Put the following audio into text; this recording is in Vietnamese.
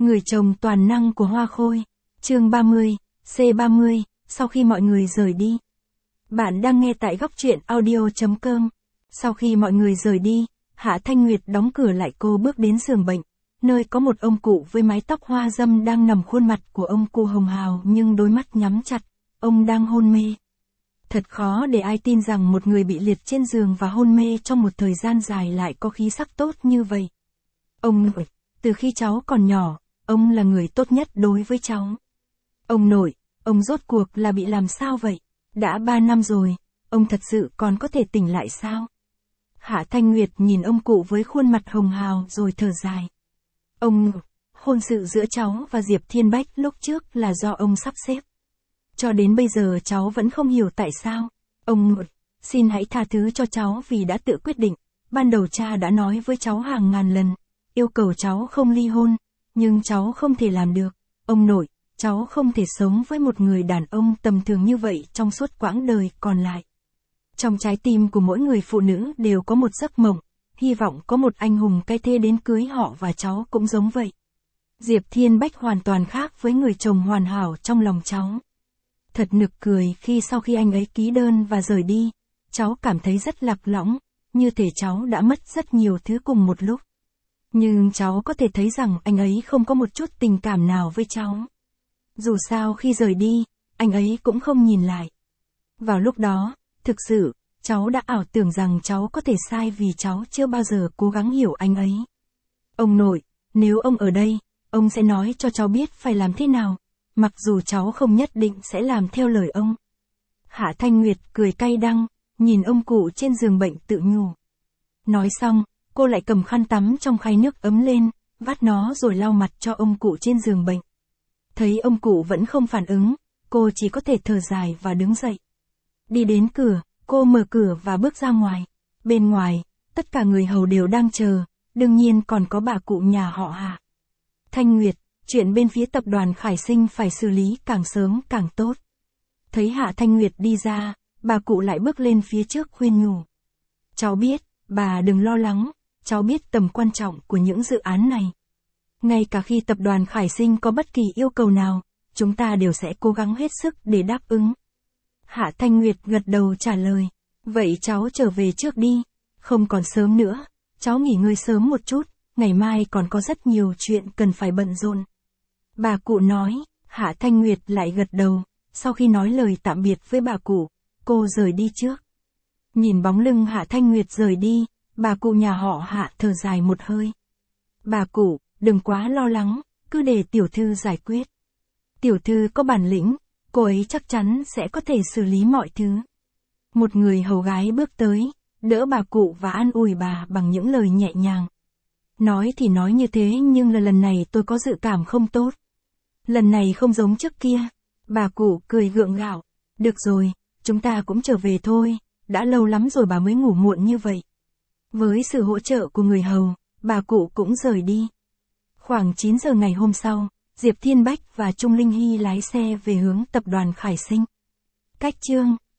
Người chồng toàn năng của Hoa Khôi. Chương 30, C30, sau khi mọi người rời đi. Bạn đang nghe tại góc truyện audio.com. Sau khi mọi người rời đi, Hạ Thanh Nguyệt đóng cửa lại, cô bước đến giường bệnh, nơi có một ông cụ với mái tóc hoa râm đang nằm, khuôn mặt của ông cụ hồng hào nhưng đôi mắt nhắm chặt, ông đang hôn mê. Thật khó để ai tin rằng một người bị liệt trên giường và hôn mê trong một thời gian dài lại có khí sắc tốt như vậy. Ông nội, từ khi cháu còn nhỏ, ông là người tốt nhất đối với cháu. Ông nội, ông rốt cuộc là bị làm sao vậy? Đã 3 năm rồi, ông thật sự còn có thể tỉnh lại sao? Hạ Thanh Nguyệt nhìn ông cụ với khuôn mặt hồng hào rồi thở dài. Ông, hôn sự giữa cháu và Diệp Thiên Bách lúc trước là do ông sắp xếp. Cho đến bây giờ cháu vẫn không hiểu tại sao. Ông nội, xin hãy tha thứ cho cháu vì đã tự quyết định. Ban đầu cha đã nói với cháu hàng ngàn lần, yêu cầu cháu không ly hôn, nhưng cháu không thể làm được. Ông nội, cháu không thể sống với một người đàn ông tầm thường như vậy trong suốt quãng đời còn lại. Trong trái tim của mỗi người phụ nữ đều có một giấc mộng, hy vọng có một anh hùng cái thế đến cưới họ, và cháu cũng giống vậy. Diệp Thiên Bách hoàn toàn khác với người chồng hoàn hảo trong lòng cháu. Thật nực cười khi sau khi anh ấy ký đơn và rời đi, cháu cảm thấy rất lạc lõng, như thể cháu đã mất rất nhiều thứ cùng một lúc. Nhưng cháu có thể thấy rằng anh ấy không có một chút tình cảm nào với cháu. Dù sao khi rời đi, anh ấy cũng không nhìn lại. Vào lúc đó, thực sự, cháu đã ảo tưởng rằng cháu có thể sai vì cháu chưa bao giờ cố gắng hiểu anh ấy. Ông nội, nếu ông ở đây, ông sẽ nói cho cháu biết phải làm thế nào, mặc dù cháu không nhất định sẽ làm theo lời ông. Hạ Thanh Nguyệt cười cay đắng, nhìn ông cụ trên giường bệnh tự nhủ. Nói xong, cô lại cầm khăn tắm trong khay nước ấm lên, vắt nó rồi lau mặt cho ông cụ trên giường bệnh. Thấy ông cụ vẫn không phản ứng, cô chỉ có thể thở dài và đứng dậy. Đi đến cửa, cô mở cửa và bước ra ngoài. Bên ngoài, tất cả người hầu đều đang chờ, đương nhiên còn có bà cụ nhà họ Hạ. Thanh Nguyệt, chuyện bên phía tập đoàn Khải Sinh phải xử lý càng sớm càng tốt. Thấy Hạ Thanh Nguyệt đi ra, bà cụ lại bước lên phía trước khuyên nhủ. Cháu biết, bà đừng lo lắng, cháu biết tầm quan trọng của những dự án này. Ngay cả khi tập đoàn Khải Sinh có bất kỳ yêu cầu nào, chúng ta đều sẽ cố gắng hết sức để đáp ứng. Hạ Thanh Nguyệt gật đầu trả lời. Vậy cháu trở về trước đi, không còn sớm nữa, cháu nghỉ ngơi sớm một chút, ngày mai còn có rất nhiều chuyện cần phải bận rộn. Bà cụ nói, Hạ Thanh Nguyệt lại gật đầu, sau khi nói lời tạm biệt với bà cụ, cô rời đi trước. Nhìn bóng lưng Hạ Thanh Nguyệt rời đi, bà cụ nhà họ Hạ thở dài một hơi. Bà cụ, đừng quá lo lắng, cứ để tiểu thư giải quyết. Tiểu thư có bản lĩnh, cô ấy chắc chắn sẽ có thể xử lý mọi thứ. Một người hầu gái bước tới, đỡ bà cụ và an ủi bà bằng những lời nhẹ nhàng. Nói thì nói như thế nhưng lần này tôi có dự cảm không tốt. Lần này không giống trước kia. Bà cụ cười gượng gạo. Được rồi, chúng ta cũng trở về thôi, đã lâu lắm rồi bà mới ngủ muộn như vậy. Với sự hỗ trợ của người hầu, bà cụ cũng rời đi. Khoảng 9 giờ ngày hôm sau, Diệp Thiên Bách và Trung Linh Hy lái xe về hướng tập đoàn Khải Sinh. Cách chương